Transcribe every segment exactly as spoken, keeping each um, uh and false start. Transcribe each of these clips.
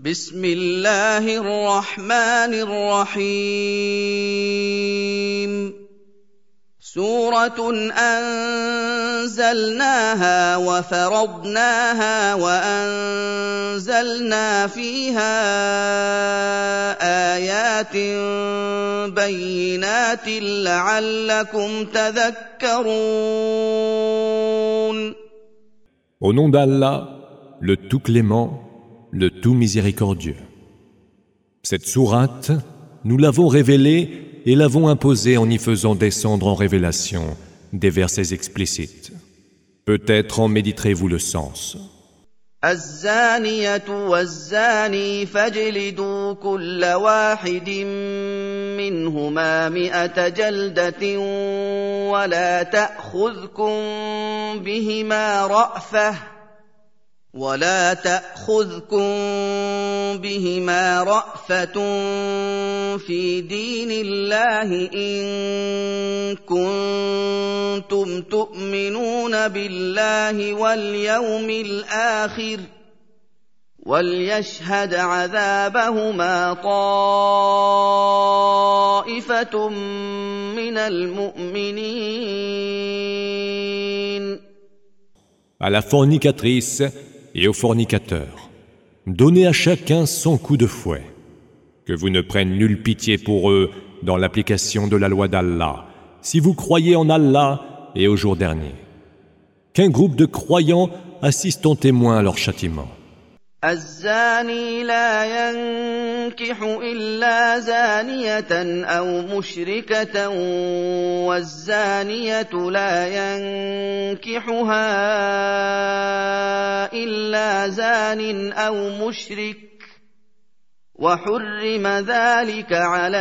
بسم الله الرحمن الرحيم سورة أنزلناها وفرضناها وأنزلنا فيها آيات بينات لعلكم تذكرون. Au nom d'Allah, le tout clément, le tout miséricordieux. Cette sourate, nous l'avons révélée et l'avons imposée en y faisant descendre en révélation des versets explicites. Peut-être en méditerez-vous le sens. الزانية والزاني فاجلدوا كل واحد منهما مئة جلدة ولا تأخذكم بهما رأفة ولا تأخذكم بهما رأفة في دين الله إن كنتم تؤمنون بالله واليوم الآخر وليشهد عذابهما طائفة من المؤمنين. À la fornicatrice et aux fornicateurs, donnez à chacun son coup de fouet, que vous ne preniez nulle pitié pour eux dans l'application de la loi d'Allah, si vous croyez en Allah et au jour dernier. Qu'un groupe de croyants assiste en témoin à leur châtiment. الزاني لا ينكح إلا زانية أو مشركة والزانية لا ينكحها إلا زان أو مشرك وحرم ذلك على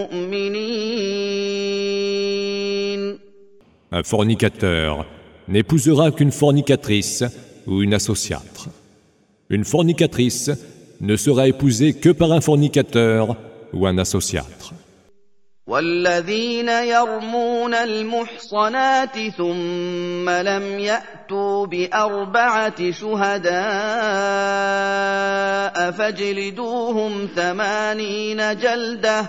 المؤمنين. Un fornicateur n'épousera qu'une fornicatrice ou une associâtre. Une fornicatrice ne sera épousée que par un fornicateur ou un associâtre. والذين يرمون المحصنات ثم لم يأتوا بأربعة شهداء فاجلدوهم ثمانين جلدة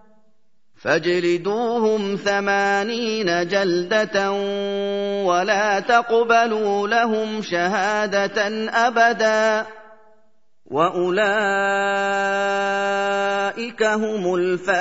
فاجلدوهم ثمانين جلدة ولا تقبلوا لهم شهادة أبدا وأولئك هم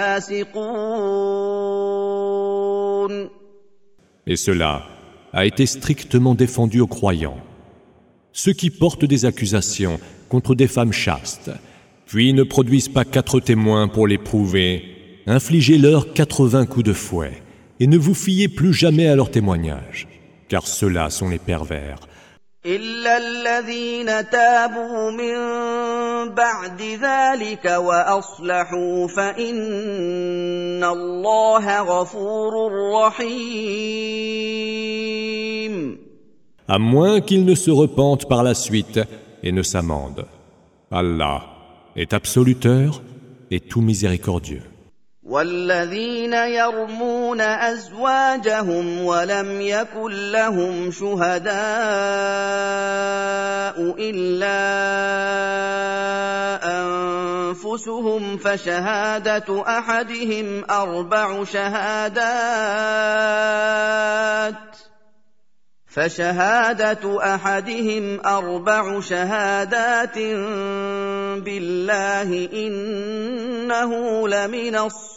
الفاسقون. Et cela a été strictement défendu aux croyants. Ceux qui portent des accusations contre des femmes chastes, puis ne produisent pas quatre témoins pour les prouver, infligez-leur quatre-vingts coups de fouet et ne vous fiez plus jamais à leurs témoignages, car ceux-là sont les pervers. إلا الذين تابوا من بعد ذلك وأصلحوا فإن الله غفور رحيم. À moins qu'ils ne se repentent par la suite et ne s'amendent. Allah est absoluteur et tout miséricordieux. والذين يرمون أزواجهم ولم يكن لهم شهداء إلا أنفسهم فشهادة أحدهم أربع شهادات فشهادة أحدهم أربع شهادات بالله إنه لمن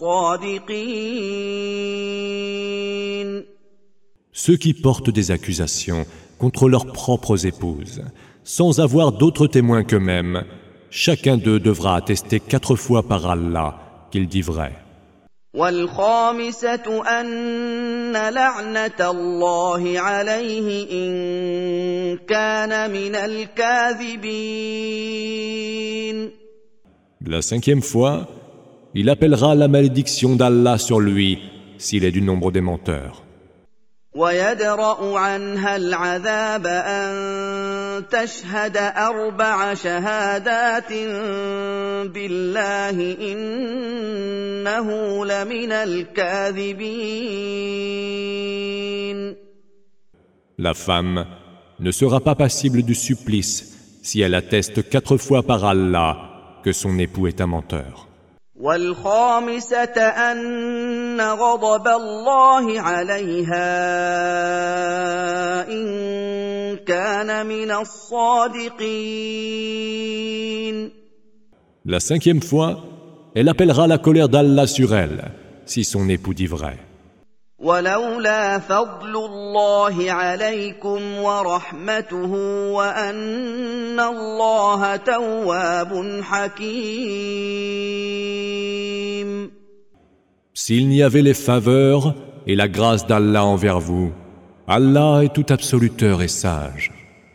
الصادقين. Ceux qui portent des accusations contre leurs propres épouses, sans avoir d'autres témoins qu'eux-mêmes, chacun d'eux devra attester quatre fois par Allah qu'il dit vrai. والخامسة أن لعنة الله عليه إن كان من الكاذبين. La cinquième fois, il appellera la malédiction d'Allah sur lui s'il est du nombre des menteurs. ويدرأ عنها العذاب أن تشهد أربع شهادات بالله إنه لمن الكاذبين. La femme ne sera pas passible du supplice si elle atteste quatre fois par Allah que son époux est un menteur. والخامسة أن غضب الله عليها إن كان من الصادقين. La cinquième fois, elle appellera la colère d'Allah sur elle, si son époux dit vrai. ولولا فضل الله عليكم ورحمته وأن الله تواب حكيم. S'il n'y avait les faveurs et la grâce d'Allah envers vous, Allah est tout absoluteur et sage.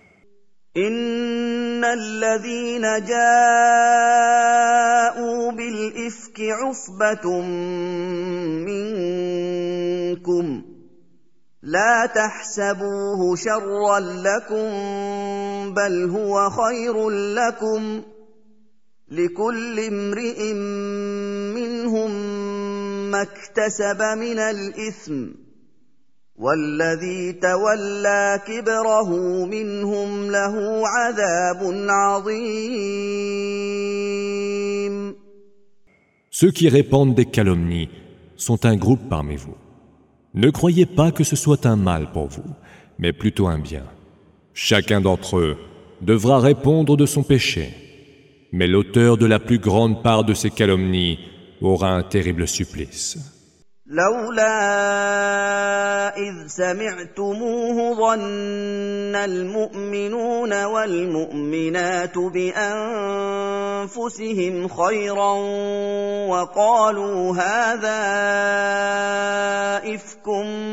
إن الذين جاءوا بالإفك عصبة منكم لا تحسبوه شرا لكم بل هو خير لكم لكل امرئ منهم ما اكتسب من الإثم والذي تولى كبره منهم له عذاب عظيم. Ceux qui répandent des calomnies sont un groupe parmi vous. Ne croyez pas que ce soit un mal pour vous, mais plutôt un bien. Chacun d'entre eux devra répondre de son péché, mais l'auteur de la plus grande part de ces calomnies aura un terrible supplice. لولا إذ سمعتموه ظن المؤمنون والمؤمنات بأنفسهم خيرا وقالوا هذا إفك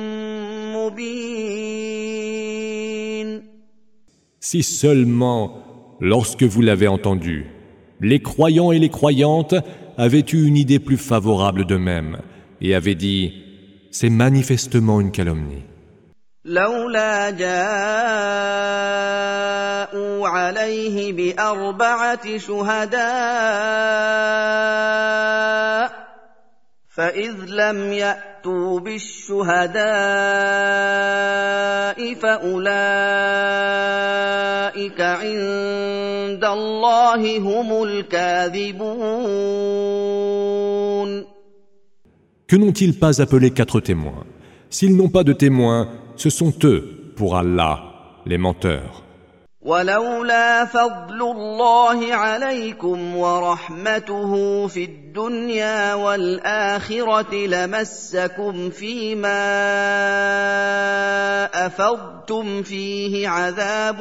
مبين. Si seulement, lorsque vous l'avez entendu, les croyants et les croyantes avaient eu une idée plus favorable d'eux-mêmes, et avait dit, c'est manifestement une calomnie. لولا جاءوا عليه بأربعة شهداء فإذ لم يأتوا بالشهداء فأولئك عند الله هم الكاذبون. Que n'ont-ils pas appelé quatre témoins? S'ils n'ont pas de témoins, ce sont eux, pour Allah, les menteurs. ولولا فضل الله عليكم ورحمته في الدنيا والآخرة لمسكم فيما أفضتم فيه عذاب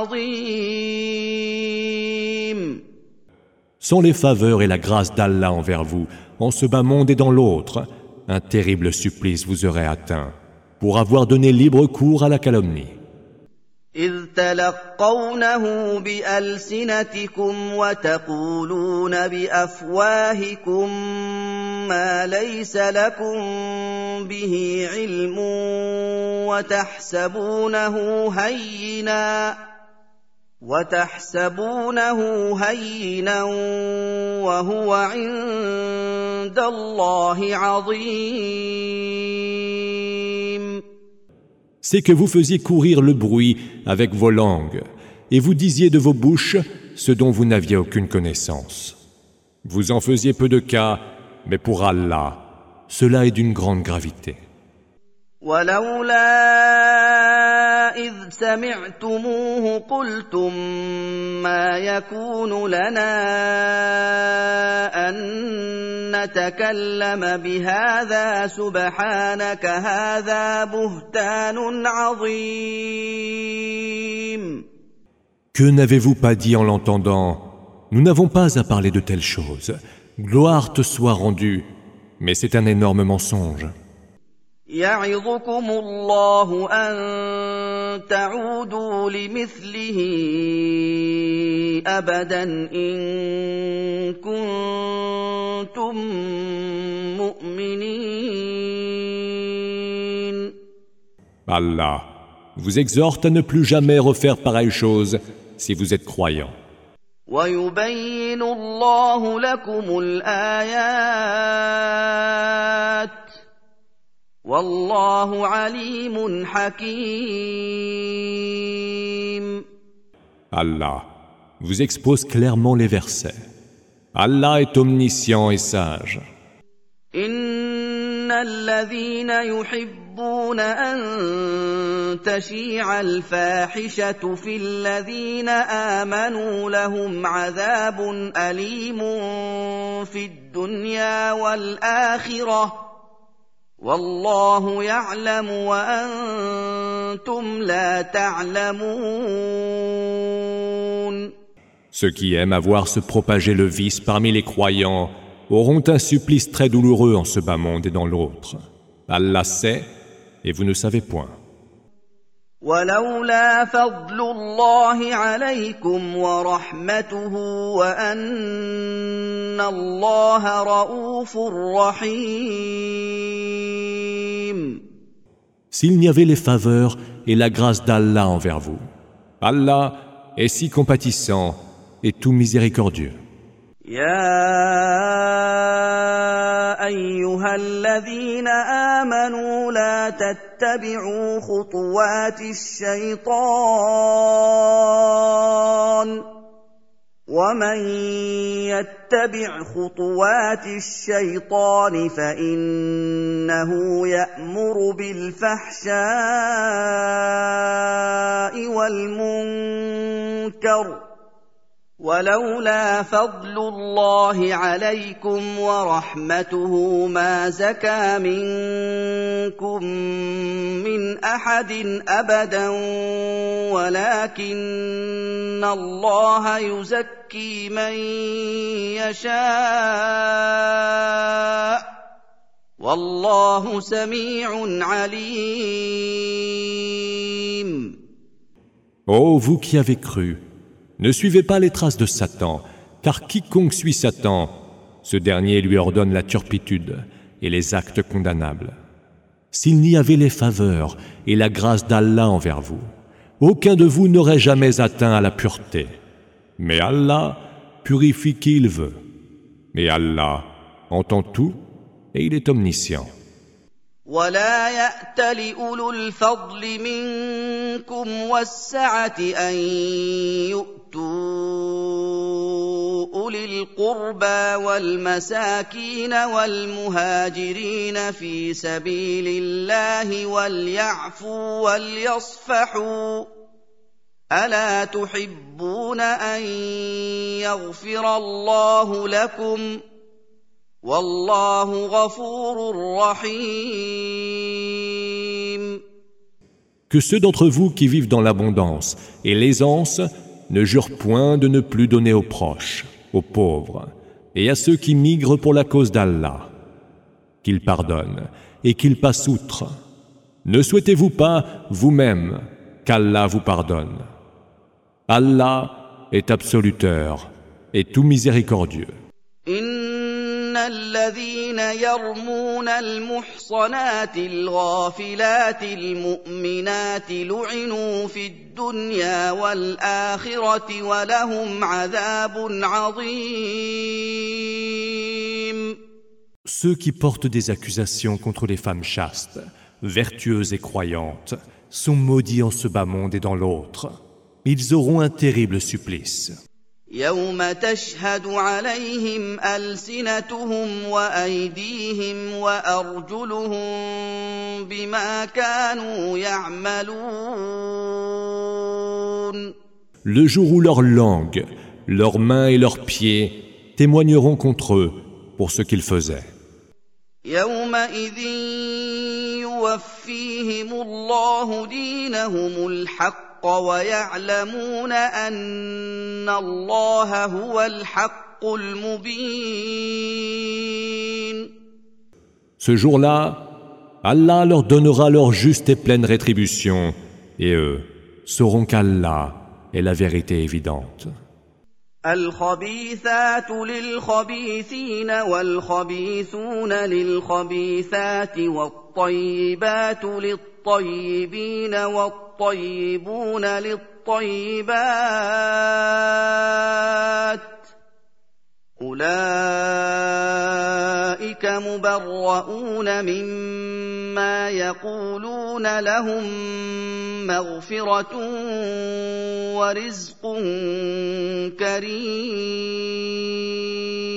عظيم. Sans les faveurs et la grâce d'Allah envers vous, en ce bas monde et dans l'autre, un terrible supplice vous aurait atteint, pour avoir donné libre cours à la calomnie. إذ تلقونه بألسنتكم وتقولون بأفواهكم ما ليس لكم به علم وتحسبونه هينا وتحسبونه هينا وهو عند الله عظيم. C'est que vous faisiez courir le bruit avec vos langues, et vous disiez de vos bouches ce dont vous n'aviez aucune connaissance. Vous en faisiez peu de cas, mais pour Allah, cela est d'une grande gravité. ولولا إذ سمعتموه قلتم ما يكون لنا أن نتكلم بهذا سبحانك هذا بهتان عظيم. Que n'avez-vous pas dit en l'entendant? Nous n'avons pas à parler de telles choses. Gloire te soit rendue, mais c'est un énorme mensonge. يعظكم الله أن تعودوا لمثله أبدا إن كنتم مؤمنين. Allah vous exhorte à ne plus jamais refaire pareille chose si vous êtes croyants. ويبين الله لكم الآيات والله عليم حكيم. Allah vous expose clairement les versets, Allah est omniscient et sage. إن الذين يحبون أن تشيع الفاحشة في الذين آمنوا لهم عذاب أليم في الدنيا والآخرة والله يعلم وأنتم لا تعلمون. Ceux qui aiment à voir se propager le vice parmi les croyants auront un supplice très douloureux en ce bas monde et dans l'autre. Allah sait, et vous ne savez point. ولولا فضل الله عليكم ورحمته وأن الله رؤوف رحيم. S'il n'y avait les faveurs et la grâce d'Allah envers vous, Allah est si compatissant et tout miséricordieux. يا أيها الذين آمنوا لا تتبعوا خطوات الشيطان ومن يتبع خطوات الشيطان فإنه يأمر بالفحشاء والمنكر ولولا فضل الله عليكم ورحمته ما زكى منكم من أحد أبدا ولكن الله يزكي من يشاء والله سميع عليم. Ô vous qui avez cru, ne suivez pas les traces de Satan, car quiconque suit Satan, ce dernier lui ordonne la turpitude et les actes condamnables. S'il n'y avait les faveurs et la grâce d'Allah envers vous, aucun de vous n'aurait jamais atteint à la pureté. Mais Allah purifie qui il veut. Mais Allah entend tout et il est omniscient. ولا يأتل أولو الفضل منكم والسعة أن يؤتوا أولي القربى والمساكين والمهاجرين في سبيل الله وليعفوا وليصفحوا ألا تحبون أن يغفر الله لكم والله غفور رحيم. Que ceux d'entre vous qui vivent dans l'abondance et l'aisance ne jurent point de ne plus donner aux proches, aux pauvres, et à ceux qui migrent pour la cause d'Allah, qu'ils pardonnent et qu'ils passent outre. Ne souhaitez-vous pas, vous-même, qu'Allah vous pardonne? Allah est absoluteur et tout miséricordieux. إن الذين يرمون المحصنات الغافلات المؤمنات لعنوا في الدنيا والآخرة ولهم عذاب عظيم. Ceux qui portent des accusations contre les femmes chastes, vertueuses et croyantes, sont maudits en ce bas monde et dans l'autre. Ils auront un terrible supplice. يوم تشهد عليهم ألسنتهم وأيديهم وأرجلهم بما كانوا يعملون. Le jour où leur langue, leurs mains et leurs pieds témoigneront contre eux pour ce qu'ils faisaient. يومئذ يوفيهم الله دينهم الحق ويعلمون أن الله هو الحق المبين. Ce jour-là, Allah leur donnera leur juste et pleine rétribution, et eux sauront qu'Allah est la vérité évidente. الخبيثات للخبيثين والخبيثون للخبيثات والطيبات للطيبين والطيبون للطيبات أولئك مبرؤون مما يقولون لهم مغفرة ورزق كريم.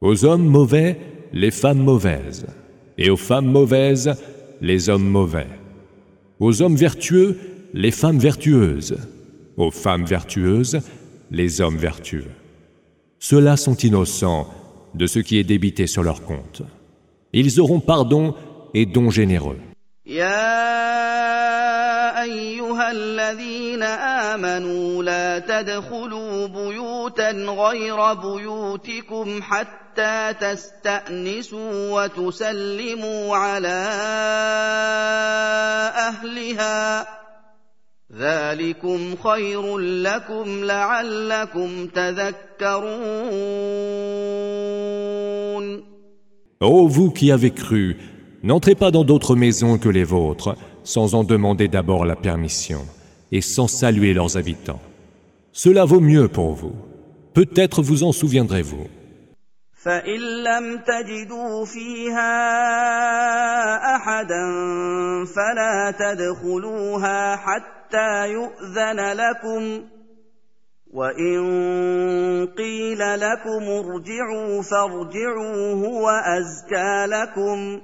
Aux hommes mauvais, les femmes mauvaises, et aux femmes mauvaises, les hommes mauvais. Aux hommes vertueux, les femmes vertueuses, aux femmes vertueuses, les hommes vertueux. Ceux-là sont innocents de ce qui est débité sur leur compte. Ils auront pardon et don généreux. يا أيها الذين آمنوا لا تدخلوا بيوتا غير بيوتكم حتى تستأنسوا وتسلموا على أهلها ذلكم خير لكم لعلكم تذكرون. Ô vous qui avez cru, n'entrez pas dans d'autres maisons que les vôtres, sans en demander d'abord la permission, et sans saluer leurs habitants. Cela vaut mieux pour vous. Peut-être vous en souviendrez-vous. فإن لم تجدوا فيها أحدا فلا تدخلوها حتى يؤذن لكم وإن قيل لكم ارجعوا فارجعوا هو أزكى لكم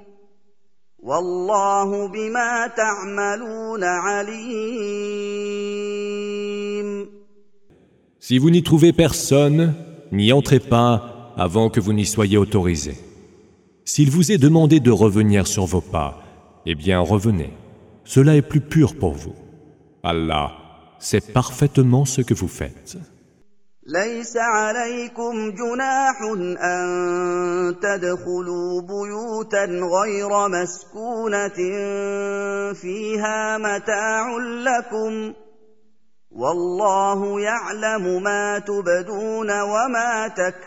والله بما تعملون عليم. Si vous n'y trouvez personne, n'y entrez pas avant que vous n'y soyez autorisés. S'il vous est demandé de revenir sur vos pas, eh bien revenez. Cela est plus pur pour vous. Allah sait parfaitement ce que vous faites. ليس عليكم جناح أن تدخلوا بيوتا غير مسكونة فيها متاع لكم والله يعلم ما تبدون وما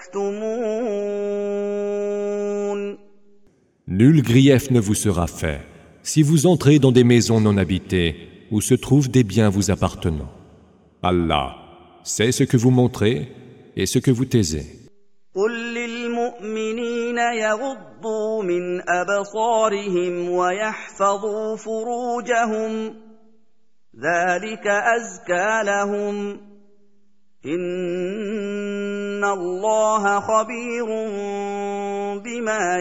تكتمون. Nul grief ne vous sera fait si vous entrez dans des maisons non habitées où se trouvent des biens vous appartenant. Allah sait ce que vous montrez et ce que vous taisez. قل للمؤمنين يغضوا من أبصارهم ويحفظوا فروجهم ذلك أزكى لهم إن الله خبير بما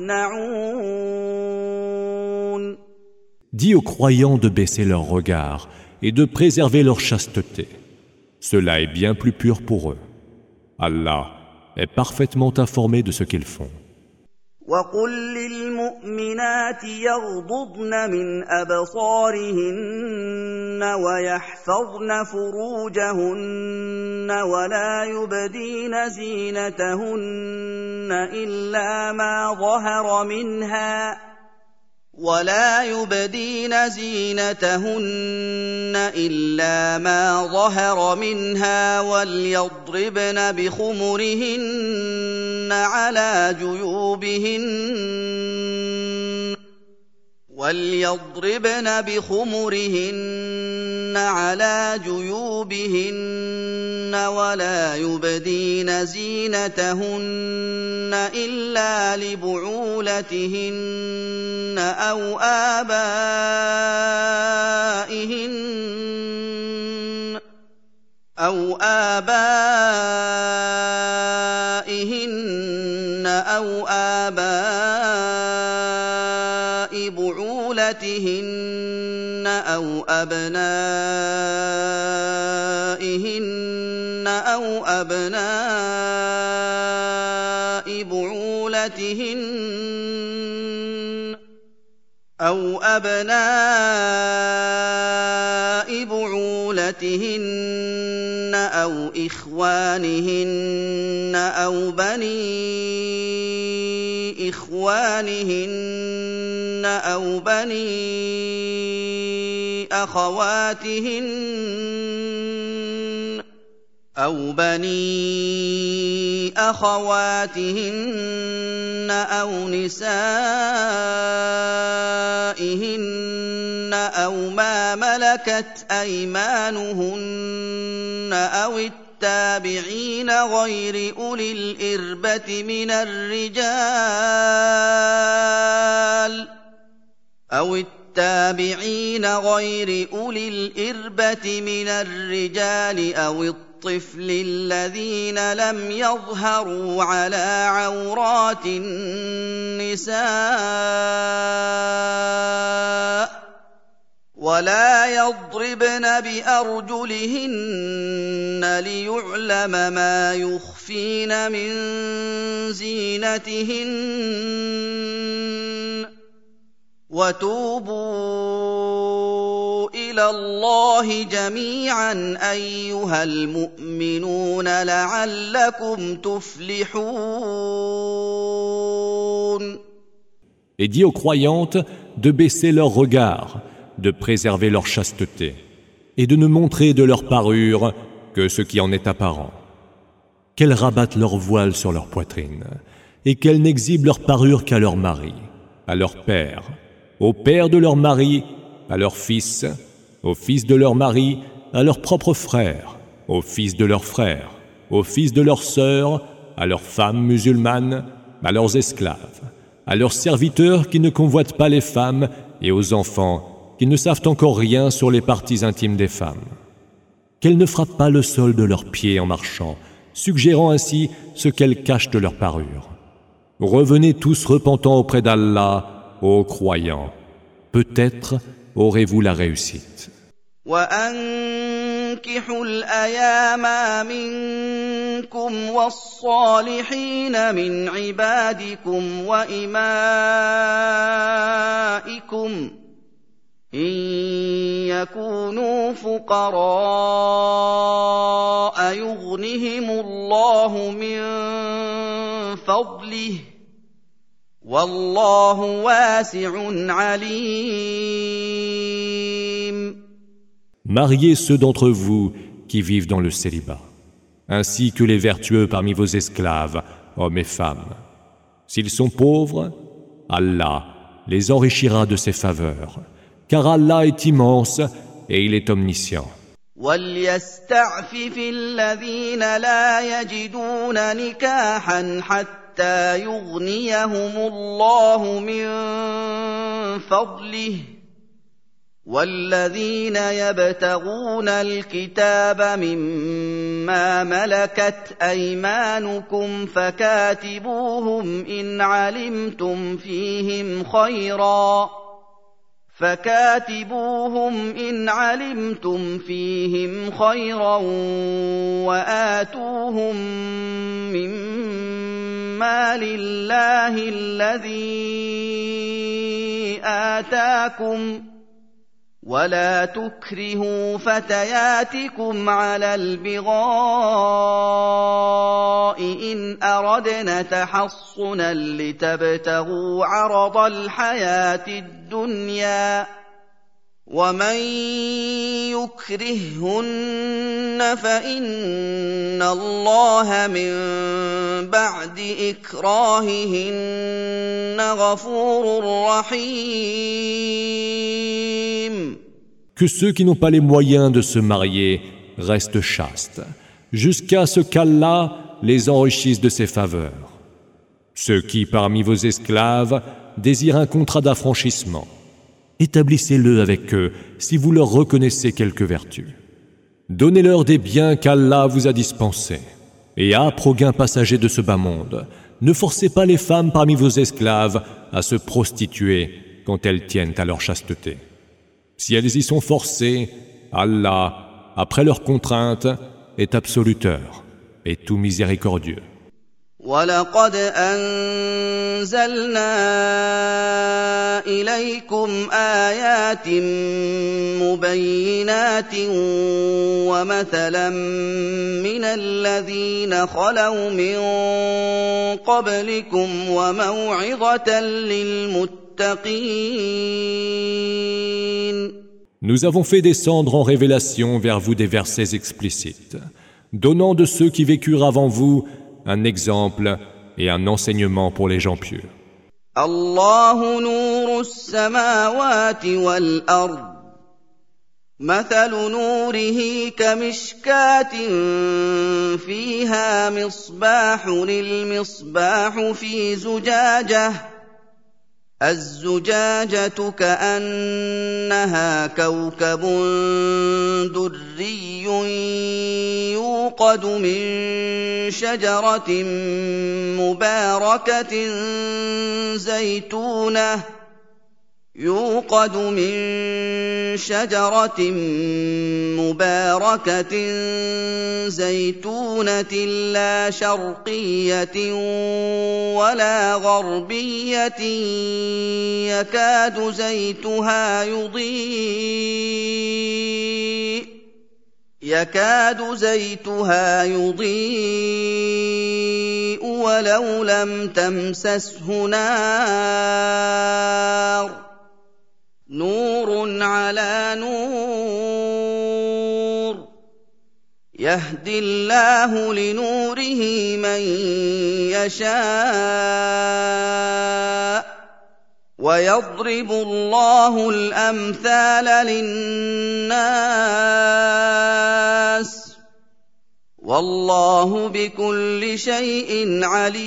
يصنعون. Dis aux croyants de baisser leur regard et de préserver leur chasteté. Cela est bien plus pur pour eux. Allah est parfaitement informé de ce qu'ils font. وقل للمؤمنات يغضضن من أبصارهن ويحفظن فروجهن ولا يبدين زينتهن إلا ما ظهر منها ولا يبدين زينتهن إلا ما ظهر منها وليضربن بخمرهن على جيوبهن وليضربن بخمرهن على جيوبهن ولا يبدين زينتهن إلا لبعولتهن أو آبائهن أو آبائهن أو آباء بعولتهن أو أبنائهن أو أبناء بعولتهن أو أبناء بعولتهن أو إخوانهن أو بني إخوانهن أو بني أخواتهن أو بني أخواتهن أو نسائهن أو ما ملكت أيمانهن أو التابعين غير أولي الإربة من الرجال أو التابعين غير أولي الإربة من الرجال أو الطيب الطفل الذين لم يظهروا على عورات النساء ولا يضربن بأرجلهن ليعلم ما يخفين من زينتهن وتوبوا إلى الله جميعا أيها المؤمنون لعلكم تفلحون. Et dit aux croyantes de baisser leur regard, de préserver leur chasteté, et de ne montrer de leur parure que ce qui en est apparent. Qu'elles rabattent leur voile sur leur poitrine, et qu'elles n'exhibent leur parure qu'à leur mari, à leur père, au père de leur mari, à leur fils, au fils de leur mari, à leurs propres frères, au fils de leurs frères, au fils de leurs sœurs, à leurs femmes musulmanes, à leurs esclaves, à leurs serviteurs qui ne convoitent pas les femmes et aux enfants qui ne savent encore rien sur les parties intimes des femmes. Qu'elles ne frappent pas le sol de leurs pieds en marchant, suggérant ainsi ce qu'elles cachent de leur parure. Revenez tous repentants auprès d'Allah, ô croyants. Peut-être aurez-vous la réussite. وأنكحوا الأيام منكم والصالحين من عبادكم وإمائكم إن يكونوا فقراء يغنهم الله من فضله والله واسع عليم. Mariez ceux d'entre vous qui vivent dans le célibat, ainsi que les vertueux parmi vos esclaves, hommes et femmes. S'ils sont pauvres, Allah les enrichira de ses faveurs, car Allah est immense et il est omniscient. وَلْيَسْتَعْفِفِ الَّذِينَ لَا يَجِدُونَ نِكَاحًا حَتَّى يُغْنِيَهُمُ اللَّهُ مِنْ فَضْلِهِ وَالَّذِينَ يَبْتَغُونَ الْكِتَابَ مِمَّا مَلَكَتْ أَيْمَانُكُمْ فَكَاتِبُوهُمْ إِنْ علمتم فيهم خيرا فكاتبوهم إن علمتم فيهم خيرا وآتوهم مما لله الذي آتاكم ولا تكرهوا فتياتكم على البغاء إن أردنا تحصنا لتبتغوا عرض الحياة الدنيا ومن يكرههن فإن الله من بعد إكراههن غفور رحيم. Que ceux qui n'ont pas les moyens de se marier restent chastes, jusqu'à ce qu'Allah les enrichisse de ses faveurs. Ceux qui, parmi vos esclaves, désirent un contrat d'affranchissement, établissez-le avec eux si vous leur reconnaissez quelque vertu. Donnez-leur des biens qu'Allah vous a dispensés. Et âpre au gain passager de ce bas monde, ne forcez pas les femmes parmi vos esclaves à se prostituer quand elles tiennent à leur chasteté. Si elles y sont forcées, Allah, après leur contrainte, est absoluteur et tout miséricordieux. وَلَقَدْ أَنزَلْنَا إِلَيْكُمْ آيَاتٍ مُبَيِّنَاتٍ وَمَثَلًا مِّنَ الَّذِينَ خَلَوْا مِن قَبْلِكُمْ وَمَوْعِظَةً لِّلْمُتَّقِينَ. Nous avons fait descendre en révélation vers vous des versets explicites, donnant de ceux qui vécurent avant vous un exemple et un enseignement pour les gens pieux. الله نور السماوات والأرض مثل نوره كمشكاة فيها مصباح المصباح في زجاجة الزجاجة كأنها كوكب دري يوقد من شجرة مباركة زيتونة يوقد من شجرة مباركة زيتونة لا شرقية ولا غربية يكاد زيتها يضيء يكاد زيتها يضيء ولو لم تمسسه نار نور على نور يهدي الله لنوره من يشاء ويضرب الله الأمثال للناس والله بكل شيء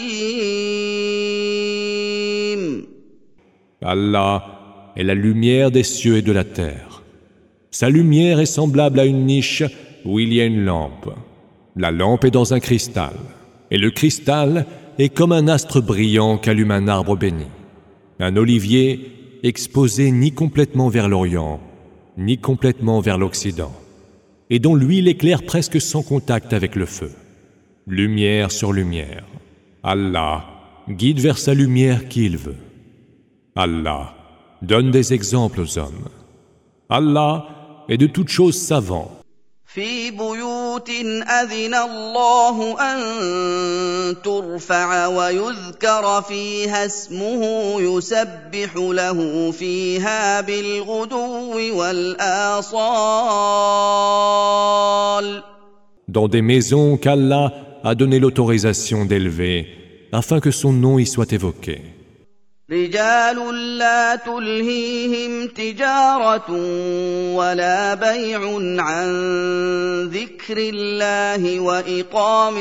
عليم. Allah est la lumière des cieux et de la terre. Sa lumière est semblable à une niche où il y a une lampe. La lampe est dans un cristal, et le cristal est comme un astre brillant qu'allume un arbre béni. Un olivier exposé ni complètement vers l'Orient, ni complètement vers l'Occident, et dont l'huile éclaire presque sans contact avec le feu. Lumière sur lumière. Allah guide vers sa lumière qui il veut. Allah donne des exemples aux hommes. Allah est de toutes choses savant. في بيوت أذن الله أن ترفع ويذكر فيها اسمه يسبح له فيها بالغدو والآصال. Dans des maisons qu'Allah a donné l'autorisation d'élever, afin que son nom y soit évoqué. رجال لا تلهيهم تجارة ولا بيع عن ذكر الله وإقام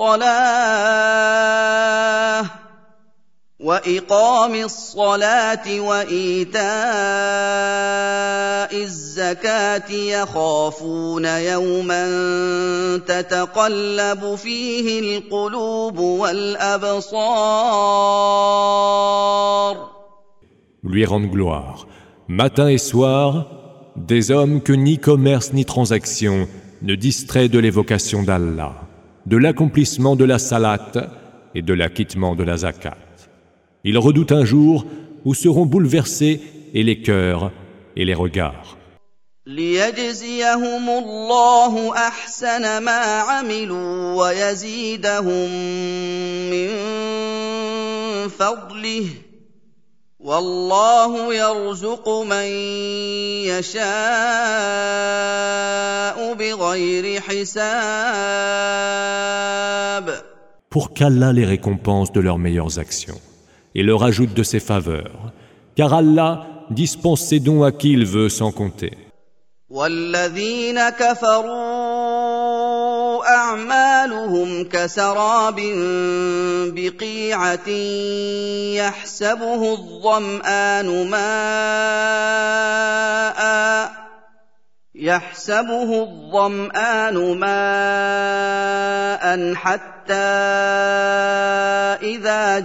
الصلاة وإقام الصلاة وإيتاء الزكاة يخافون يوما تتقلب فيه القلوب والأبصار. Lui rendent gloire, matin et soir, des hommes que ni commerce ni transaction ne distrait de l'évocation d'Allah, de l'accomplissement de la salat et de l'acquittement de la zakat. Ils redoutent un jour où seront bouleversés et les cœurs et les regards. ليجزيهم الله أحسن ما عملوا ويزيدهم من فضله والله يرزق من يشاء بغير حساب. Pour qu'Allah les récompense de leurs meilleures actions et leur ajoute de ses faveurs, car Allah dispense ses dons à qui il veut sans compter. والذين كفروا أعمالهم كسراب بقيعة يحسبه الظمآن ماءً يحسبه الظمآن ماءً حتى إذا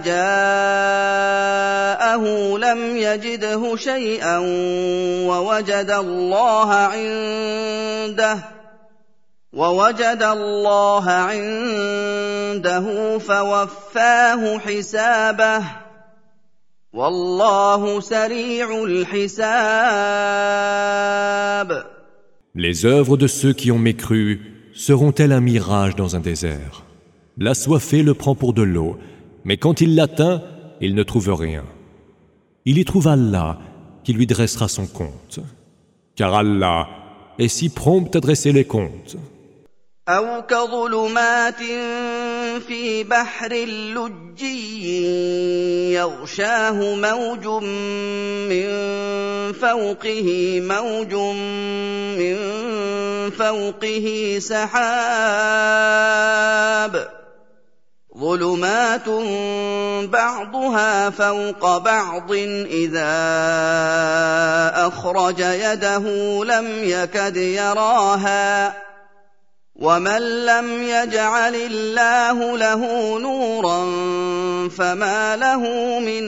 جاءه لم يجده شيئا ووجد الله عنده ووجد الله عنده فوفاه حسابه والله سريع الحساب. Les œuvres de ceux qui ont mécru seront-elles un mirage dans un désert? L'assoiffé le prend pour de l'eau, mais quand il l'atteint, il ne trouve rien. Il y trouve Allah qui lui dressera son compte, car Allah est si prompt à dresser les comptes. أو كظلمات في بحر لجي يغشاه موج من فوقه موج من فوقه سحاب ظلمات بعضها فوق بعض إذا أخرج يده لم يكد يراها ومن لم يجعل الله له نورا فما له من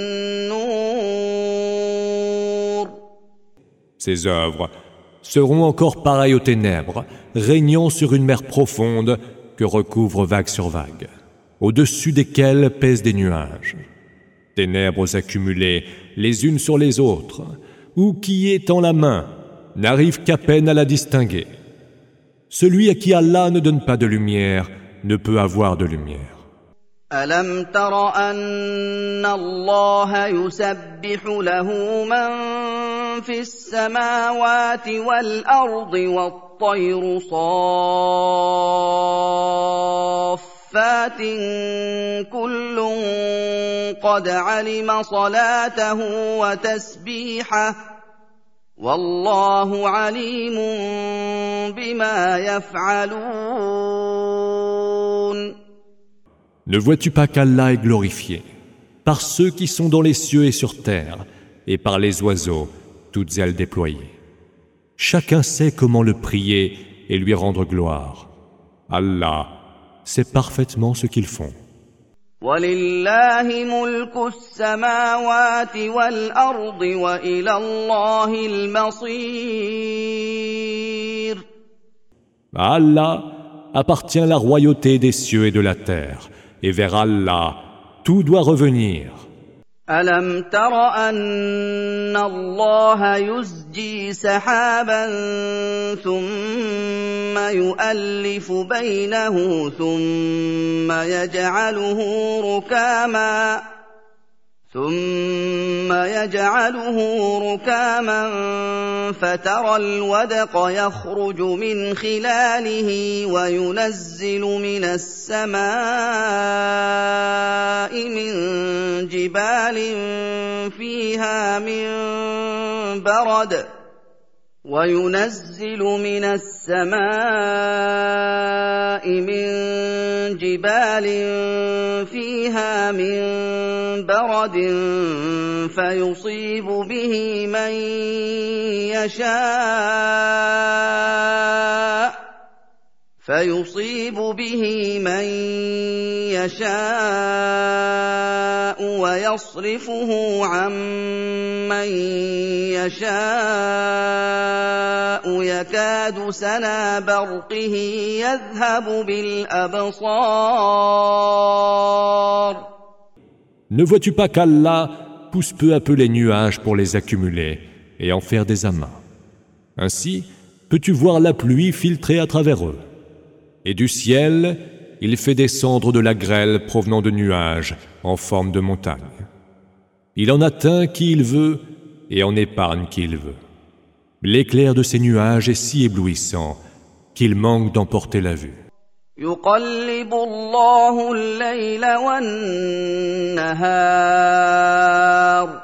نور. Ces œuvres seront encore pareilles aux ténèbres, régnant sur une mer profonde que recouvrent vague sur vague, au-dessus desquelles pèsent des nuages. Ténèbres accumulées les unes sur les autres, ou qui, étend la main, n'arrive qu'à peine à la distinguer. Celui à qui Allah ne donne pas de lumière ne peut avoir de lumière. أَلَمْ تَرَ أَنَّ اللَّهَ يُسَبِّحُ لَهُ مَن فِي السَّمَاوَاتِ وَالْأَرْضِ وَالطَّيْرُ صَافَّاتٍ كُلٌّ قَدْ عَلِمَ صَلَاتَهُ وَتَسْبِيحَهُ وَاللَّهُ عَلِيمٌ بِمَا يَفْعَلُونَ. Ne vois-tu pas qu'Allah est glorifié par ceux qui sont dans les cieux et sur terre, et par les oiseaux, toutes ailes déployées. Chacun sait comment le prier et lui rendre gloire. Allah sait parfaitement ce qu'ils font. وَلِلَّهِ مُلْكُ السَّمَاوَاتِ وَالْأَرْضِ وَإِلَى اللَّهِ الْمَصِيرُ. À Allah appartient la royauté des cieux et de la terre, et vers Allah tout doit revenir. أَلَمْ تَرَ أَنَّ اللَّهَ يُزْجِي سَحَابًا ثُمَّ يُؤَلِّفُ بَيْنَهُ ثُمَّ يَجْعَلُهُ رُكَامًا ثُمَّ يَجْعَلُهُ رُكَامًا فَتَرَى الْوَدْقَ يَخْرُجُ مِنْ خِلَالِهِ وَيُنَزِّلُ مِنَ السَّمَاءِ مِنْ جِبَالٍ فِيهَا مِنْ بَرَدٍ وَيُنَزِّلُ مِنَ السَّمَاءِ مِنْ جِبَالٍ فِيهَا مِنْ بَرَدٍ فَيُصِيبُ بِهِ مَنْ يَشَاءُ فيصيب به من يشاء ويصرفه عن من يشاء يكاد سنا برقه يذهب بالأبصار. Ne vois-tu pas qu'Allah pousse peu à peu les nuages pour les accumuler et en faire des amas? Ainsi, peux-tu voir la pluie filtrer à travers eux. Et du ciel, il fait descendre de la grêle provenant de nuages en forme de montagne. Il en atteint qui il veut et en épargne qui il veut. L'éclair de ces nuages est si éblouissant qu'il manque d'emporter la vue. يقلب الله الليل والنهار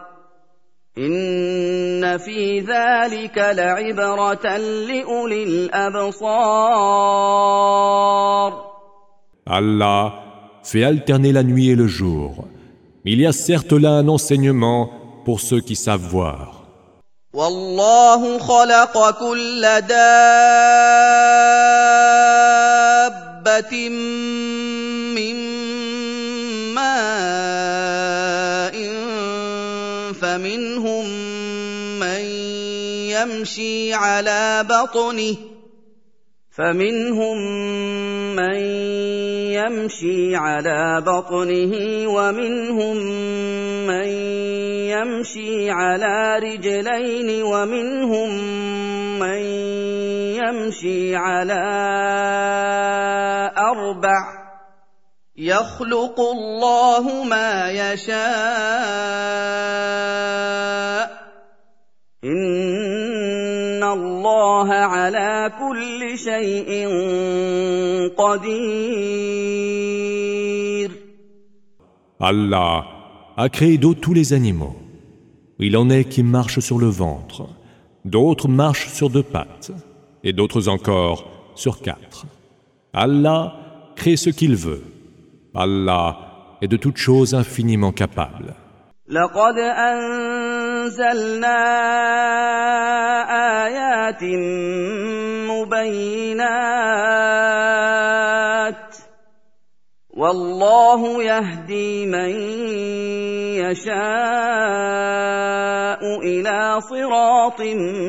إن في ذلك لعبرة لأولي الأبصار. Allah fait alterner la nuit et le jour. Il y a certes là un enseignement pour ceux qui savent voir. والله خلق كل دابة من ماء فمنهم من يمشي على بطنه فمنهم من يمشي على بطنه ومنهم من يمشي على رجلين ومنهم من يمشي على أربع يخلق الله ما يشاء إن الله على كل شيء قدير. Allah a créé d'eau tous les animaux. Il en est qui marchent sur le ventre, d'autres marchent sur deux pattes, et d'autres encore sur quatre. Allah crée ce qu'il veut. Allah est de toutes choses infiniment capable. لقد أنزلنا آيات مبينات والله يهدي من يشاء إلى صراط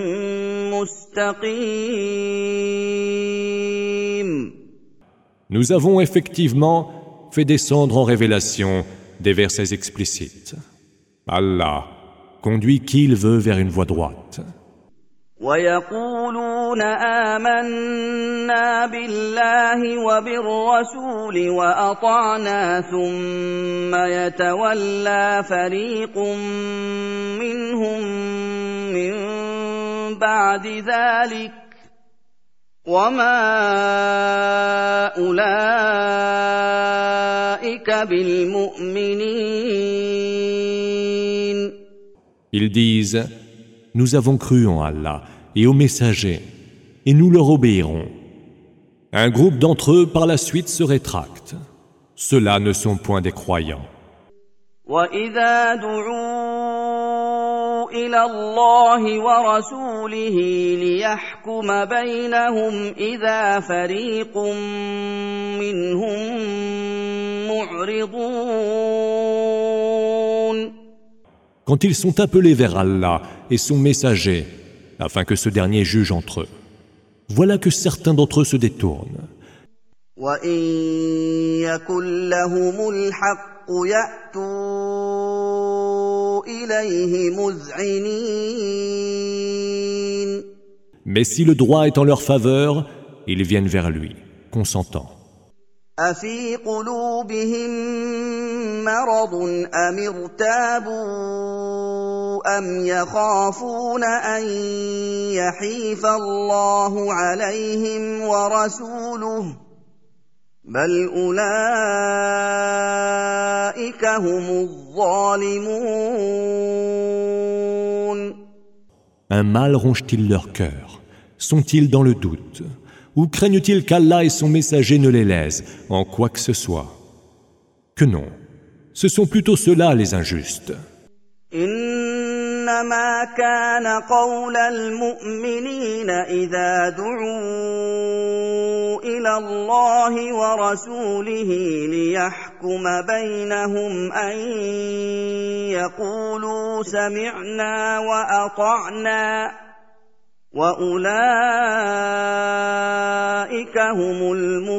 مستقيم. Nous avons effectivement fait descendre en révélation des versets explicites. Allah conduit qui il veut vers une voie droite. ويقولون آمنا بالله وبالرسول وأطعنا ثم يتولى فريق منهم من بعد ذلك وما أولئك بالمؤمنين. Ils disent, nous avons cru en Allah et aux messagers, et nous leur obéirons. Un groupe d'entre eux par la suite se rétracte. Ceux-là ne sont point des croyants. وَإِذَا دُعُوا إِلَى اللَّهِ وَرَسُولِهِ لِيَحْكُمَ بَيْنَهُمْ إِذَا فَرِيقٌ مِّنْهُم مُّعْرِضُونَ. Quand ils sont appelés vers Allah et son messager, afin que ce dernier juge entre eux, voilà que certains d'entre eux se détournent. وَإِن يَكُن لَّهُمُ الْحَقُّ يَأْتُوا إِلَيْهِ مُذْعِنِينَ. Mais si le droit est en leur faveur, ils viennent vers lui, consentants. أَفِي قُلُوبِهِم مَّرَضٌ أَمِ ارْتَابُوا أَمْ يَخَافُونَ أَن يَحِيفَ اللَّهُ عَلَيْهِمْ وَرَسُولُهُ بَلْ أُولَئِكَ هُمُ الظَّالِمُونَ. Un mal ronge-t-il leur cœur? Sont-ils dans le doute? Ou craignent-ils qu'Allah et son messager ne les lèsent en quoi que ce soit? Que non, ce sont plutôt ceux-là les injustes. إنما كان قول المؤمنين إذا دعوا إلى الله ورسوله ليحكم بينهم أن يقولوا سمعنا وأطعنا وأولئك هم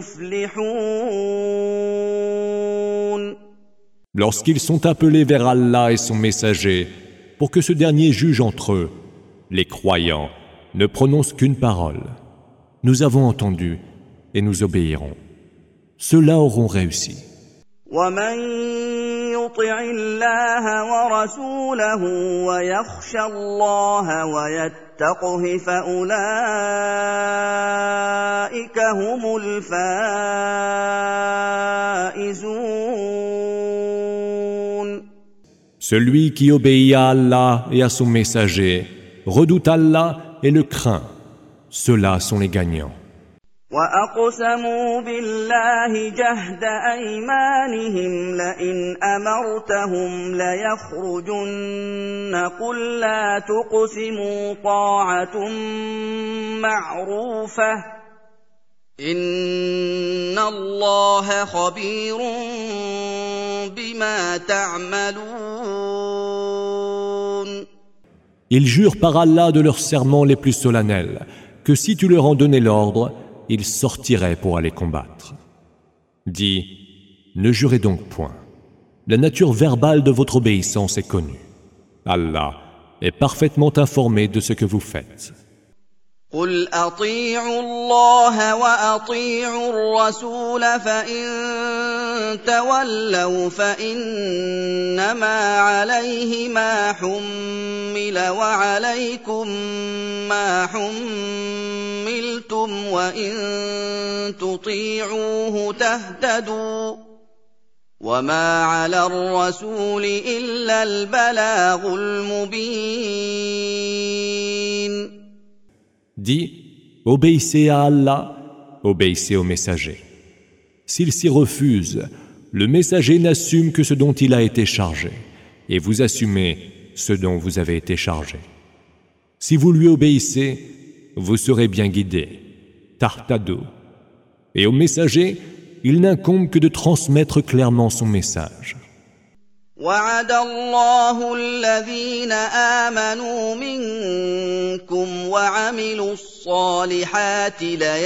المفلحون. Lorsqu'ils sont appelés vers Allah et son messager, pour que ce dernier juge entre eux, les croyants ne prononcent qu'une parole. Nous avons entendu et nous obéirons. Ceux-là auront réussi. ومن يطع الله ورسوله ويخشى الله ويتقه فأولئك هم الفائزون. Celui qui obéit à Allah et à son messager, redoute Allah et le craint. Ceux-là sont les gagnants. وأقسموا بالله جهد أيمانهم لئن أمرتهم ليخرجن قل لا تقسموا طاعة معروفة إن الله خبير بما تعملون. Ils jurent par Allah de leurs serments les plus solennels que si tu leur en donnais l'ordre, ils sortiraient pour aller combattre. Dis, ne jurez donc point. La nature verbale de votre obéissance est connue. Allah est parfaitement informé de ce que vous faites. قل أطيعوا الله وأطيعوا الرسول فإن تولوا فإنما عليه ما حمل وعليكم ما حملتم وإن تطيعوه تهتدوا وما على الرسول إلا البلاغ المبين. Dis, obéissez à Allah, obéissez au messager. S'ils s'y refusent, le messager n'assume que ce dont il a été chargé, et vous assumez ce dont vous avez été chargé. Si vous lui obéissez, vous serez bien guidés. Tahtadou. Et au messager, il n'incombe que de transmettre clairement son message. وعد الله الذين آمنوا منكم وعملوا الصالحات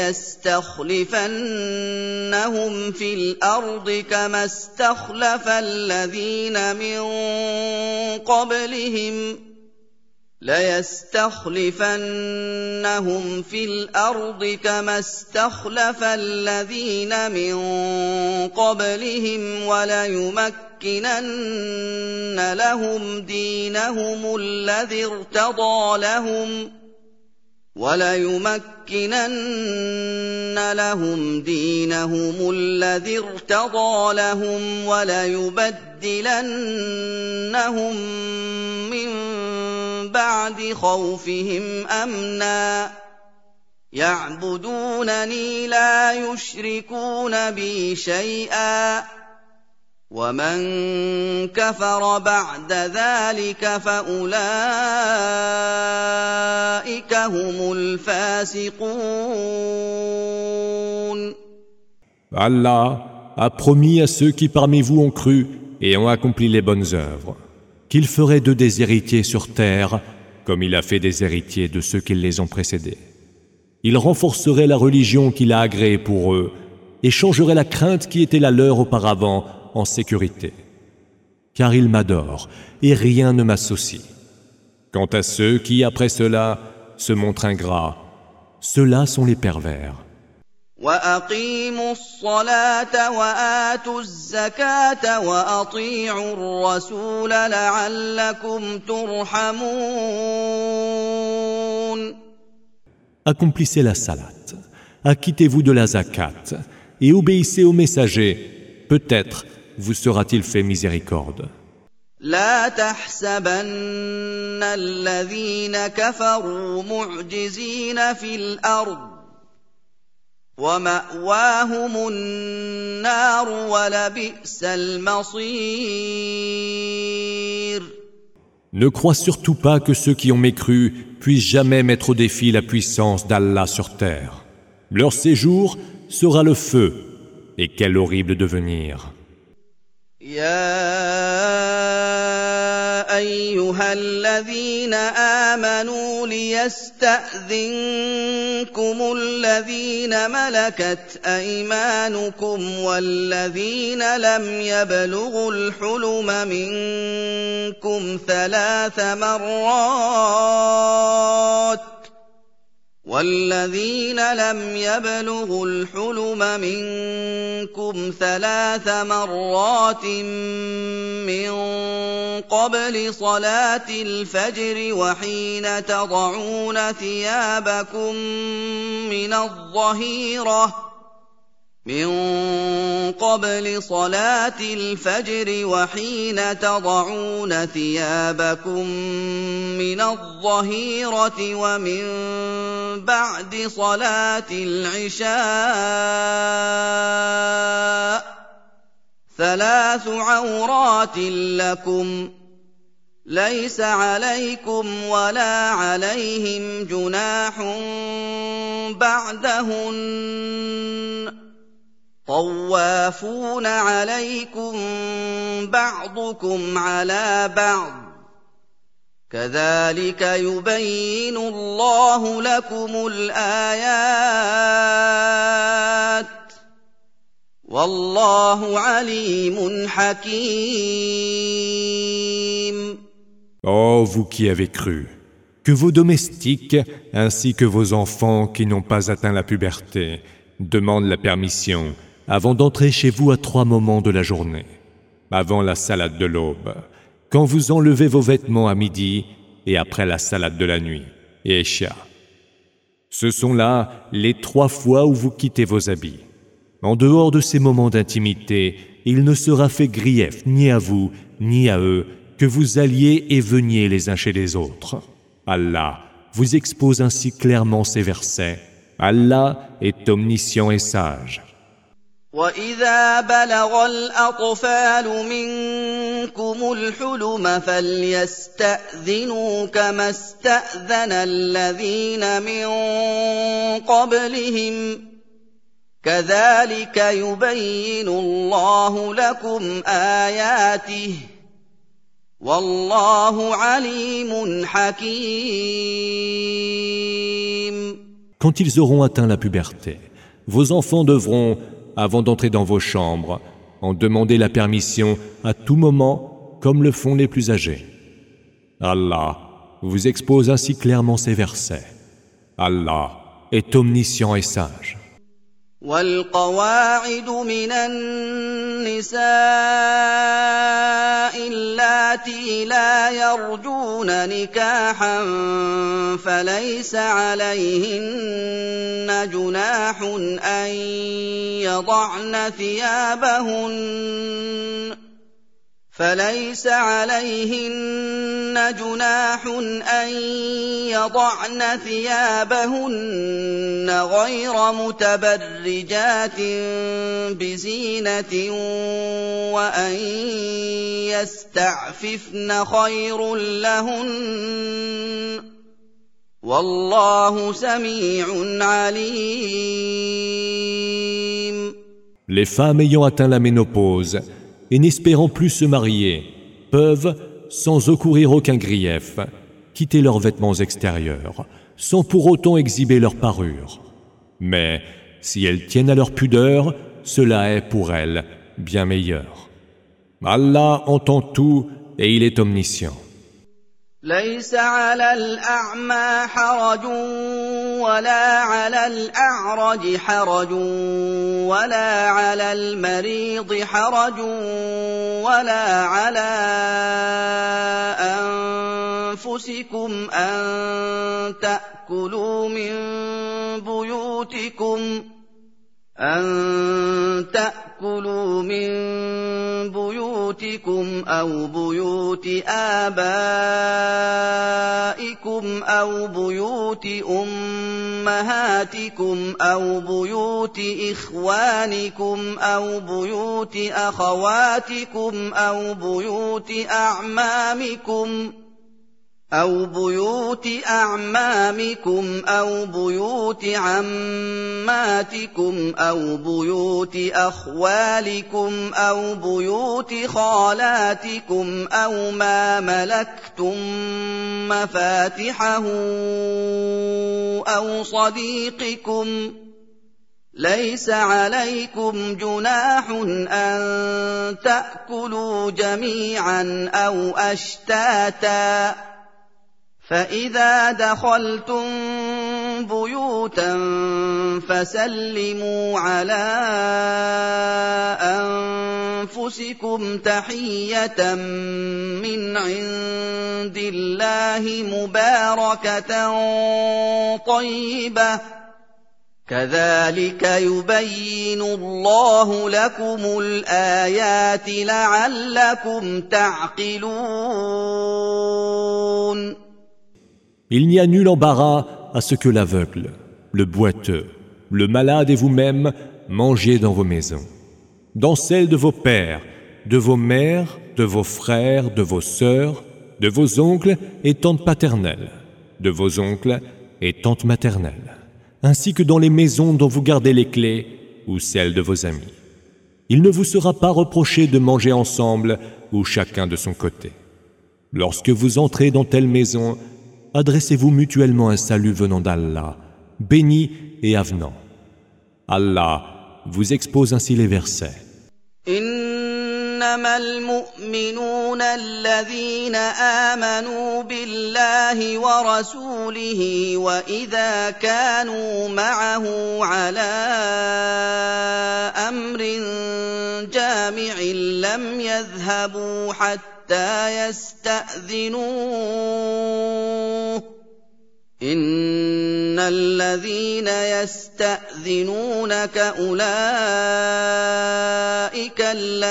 ليستخلفنهم في الأرض كما استخلف الذين من قبلهم ليستخلفنهم في الأرض كما استخلف الذين من قبلهم وليمكنن لهم دينهم الذي ارتضى لهم وليمكنن لهم دينهم الذي ارتضى لهم وليبدلنهم من بعد خوفهم أمنا يعبدونني لا يشركون بي شيئا ومن كفر بعد ذلك فأولئك هم الفاسقون. Allah a promis à ceux qui parmi vous ont cru et ont accompli les bonnes œuvres qu'il ferait d'eux des héritiers sur terre comme il a fait des héritiers de ceux qui les ont précédés. Il renforcerait la religion qu'il a agréée pour eux et changerait la crainte qui était la leur auparavant en sécurité. Car ils m'adorent et rien ne m'associe. Quant à ceux qui, après cela, se montrent ingrats, ceux-là sont les pervers. وَأَقِيمُوا الصَّلَاةَ وَآتُوا الزَّكَاةَ وَأَطِيعُوا الرَّسُولَ لَعَلَّكُمْ تُرْحَمُونَ. Accomplissez la salat, acquittez-vous de la zakat et obéissez au messager, peut-être vous sera-t-il fait miséricorde. لا تحسبن الذين كفروا معجزين في الأرض ومأواهم النار ولبئس المصير. Ne crois surtout pas que ceux qui ont mécru puissent jamais mettre au défi la puissance d'Allah sur terre. Leur séjour sera le feu, et quel horrible devenir. يا أيها الذين آمنوا ليستأذنكم الذين ملكت أيمانكم والذين لم يبلغوا الحلم منكم ثلاث مرات والذين لم يبلغوا الحلم منكم ثلاث مرات من قبل صلاة الفجر وحين تضعون ثيابكم من الظهيرة من قبل صلاة الفجر وحين تضعون ثيابكم من الظهيرة ومن بعد صلاة العشاء ثلاث عورات لكم ليس عليكم ولا عليهم جناح بعدهن طوافون عليكم بعضكم على بعض كذلك يبين الله لكم الآيات والله عليم حكيم. Ô vous qui avez cru, que vos domestiques ainsi que vos enfants qui n'ont pas atteint la puberté demandent la permission avant d'entrer chez vous à trois moments de la journée, avant la salade de l'aube, quand vous enlevez vos vêtements à midi et après la salade de la nuit, et Isha. Ce sont là les trois fois où vous quittez vos habits. En dehors de ces moments d'intimité, il ne sera fait grief ni à vous, ni à eux, que vous alliez et veniez les uns chez les autres. Allah vous expose ainsi clairement ces versets. Allah est omniscient et sage. وَإِذَا بَلَغَ الْأَطْفَالُ مِنكُمُ الْحُلُمَ فَلْيَسْتَأْذِنُوا كَمَا اسْتَأْذَنَ الَّذِينَ مِن قَبْلِهِمْ ۚ كَذَٰلِكَ يُبَيِّنُ اللَّهُ لَكُمْ آيَاتِهِ ۗ وَاللَّهُ عَلِيمٌ حَكِيمٌ. Quand ils auront atteint la puberté, vos enfants devront, avant d'entrer dans vos chambres, en demander la permission à tout moment, comme le font les plus âgés. Allah vous expose ainsi clairement ces versets. Allah est omniscient et sage. وَالْقَوَاعِدُ مِنَ النِّسَاءِ اللَّاتِي لَا يَرْجُونَ نِكَاحًا فَلَيْسَ عَلَيْهِنَّ جُنَاحٌ أَن يَضَعْنَ ثِيَابَهُنَّ فَلَيْسَ عَلَيْهِنَّ جُنَاحٌ أَن يَضَعْنَ ثِيَابَهُنَّ غَيْرَ مُتَبَرِّجَاتٍ بِزِينَةٍ وَأَن يَسْتَعْفِفْنَ خَيْرٌ لَّهُنَّ ۗ وَاللَّهُ سَمِيعٌ عَلِيمٌ. Les femmes ayant atteint la ménopause et n'espérant plus se marier, peuvent, sans encourir aucun grief, quitter leurs vêtements extérieurs, sans pour autant exhiber leur parure. Mais, si elles tiennent à leur pudeur, cela est pour elles bien meilleur. Allah entend tout et il est omniscient. ليس على الأعمى حرج ولا على الأعرج حرج ولا على المريض حرج ولا على أنفسكم أن تأكلوا من بيوتكم أن تأكلوا من بيوتكم أو بيوت آبائكم أو بيوت أمهاتكم أو بيوت إخوانكم أو بيوت أخواتكم أو بيوت أعمامكم أو بيوت أعمامكم أو بيوت عماتكم أو بيوت أخوالكم أو بيوت خالاتكم أو ما ملكتم مفاتحه أو صديقكم. ليس عليكم جناح أن تأكلوا جميعا أو أشتاتا فإذا دخلتم بيوتا فسلموا على أنفسكم تحية من عند الله مباركة طيبة كذلك يبين الله لكم الآيات لعلكم تعقلون. Il n'y a nul embarras à ce que l'aveugle, le boiteux, le malade et vous-même mangiez dans vos maisons, dans celles de vos pères, de vos mères, de vos frères, de vos sœurs, de vos oncles et tantes paternelles, de vos oncles et tantes maternelles, ainsi que dans les maisons dont vous gardez les clés ou celles de vos amis. Il ne vous sera pas reproché de manger ensemble ou chacun de son côté. Lorsque vous entrez dans telle maison, adressez-vous mutuellement un salut venant d'Allah, béni et avenant. Allah vous expose ainsi les versets. إنما المؤمنون الذين آمنوا بالله ورسوله وإذا كانوا معه على أمر جامع لم يذهبوا حتى يستأذنوه إن الذين يستأذنونك أولئك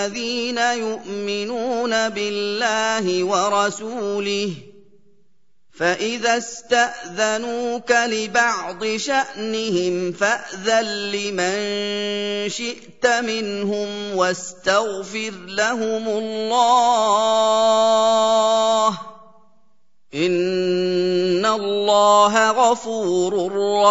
الذين يؤمنون بالله ورسوله فإذا استأذنوك لبعض شأنهم فأذن لمن شئت منهم واستغفر لهم الله إن الله غفور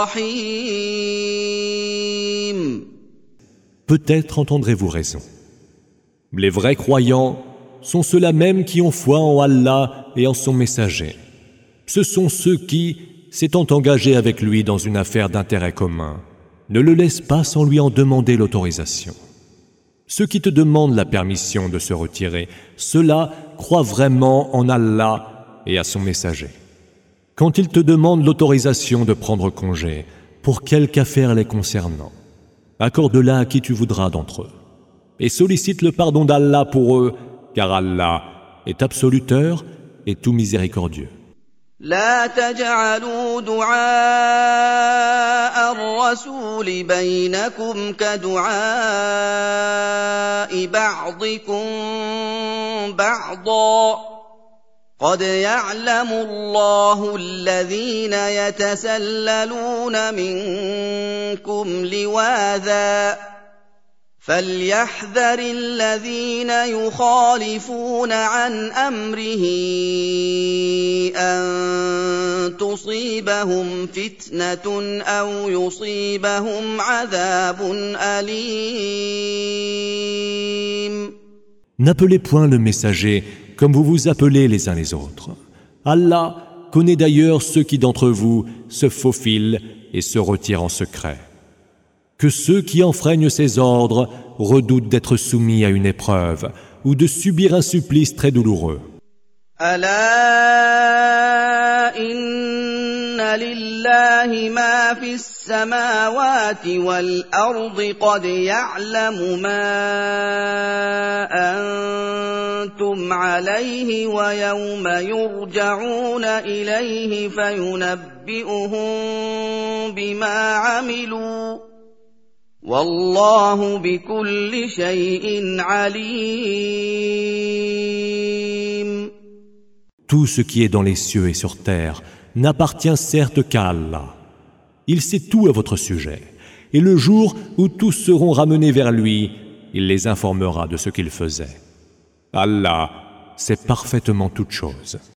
رحيم. Peut-être entendrez-vous raison. Les vrais croyants sont ceux-là même qui ont foi en Allah et en son messager. Ce sont ceux qui, s'étant engagés avec lui dans une affaire d'intérêt commun, ne le laissent pas sans lui en demander l'autorisation. Ceux qui te demandent la permission de se retirer, ceux-là croient vraiment en Allah et à son messager. Quand ils te demandent l'autorisation de prendre congé pour quelque affaire les concernant, accorde-la à qui tu voudras d'entre eux et sollicite le pardon d'Allah pour eux, car Allah est absoluteur et tout miséricordieux. لا تجعلوا دعاء الرسول بينكم كدعاء بعضكم بعضا قد يعلم الله الذين يتسللون منكم لواذا فليحذر الذين يخالفون عن أمره أن تصيبهم فتنة أو يصيبهم عذاب أليم. N'appelez point le messager comme vous vous appelez les uns les autres. Allah connaît d'ailleurs ceux qui d'entre vous se faufilent et se retirent en secret. Que ceux qui enfreignent ses ordres redoutent d'être soumis à une épreuve ou de subir un supplice très douloureux. ألا إن لله ما في السماوات والأرض قد يعلم ما أنتم عليه ويوم يرجعون إليه فينبئهم بما عملوا والله بكل شيء عليم. Tout ce qui est dans les cieux et sur terre n'appartient certes qu'à Allah. Il sait tout à votre sujet. Et le jour où tous seront ramenés vers lui, il les informera de ce qu'ils faisaient. Allah sait parfaitement toutes choses.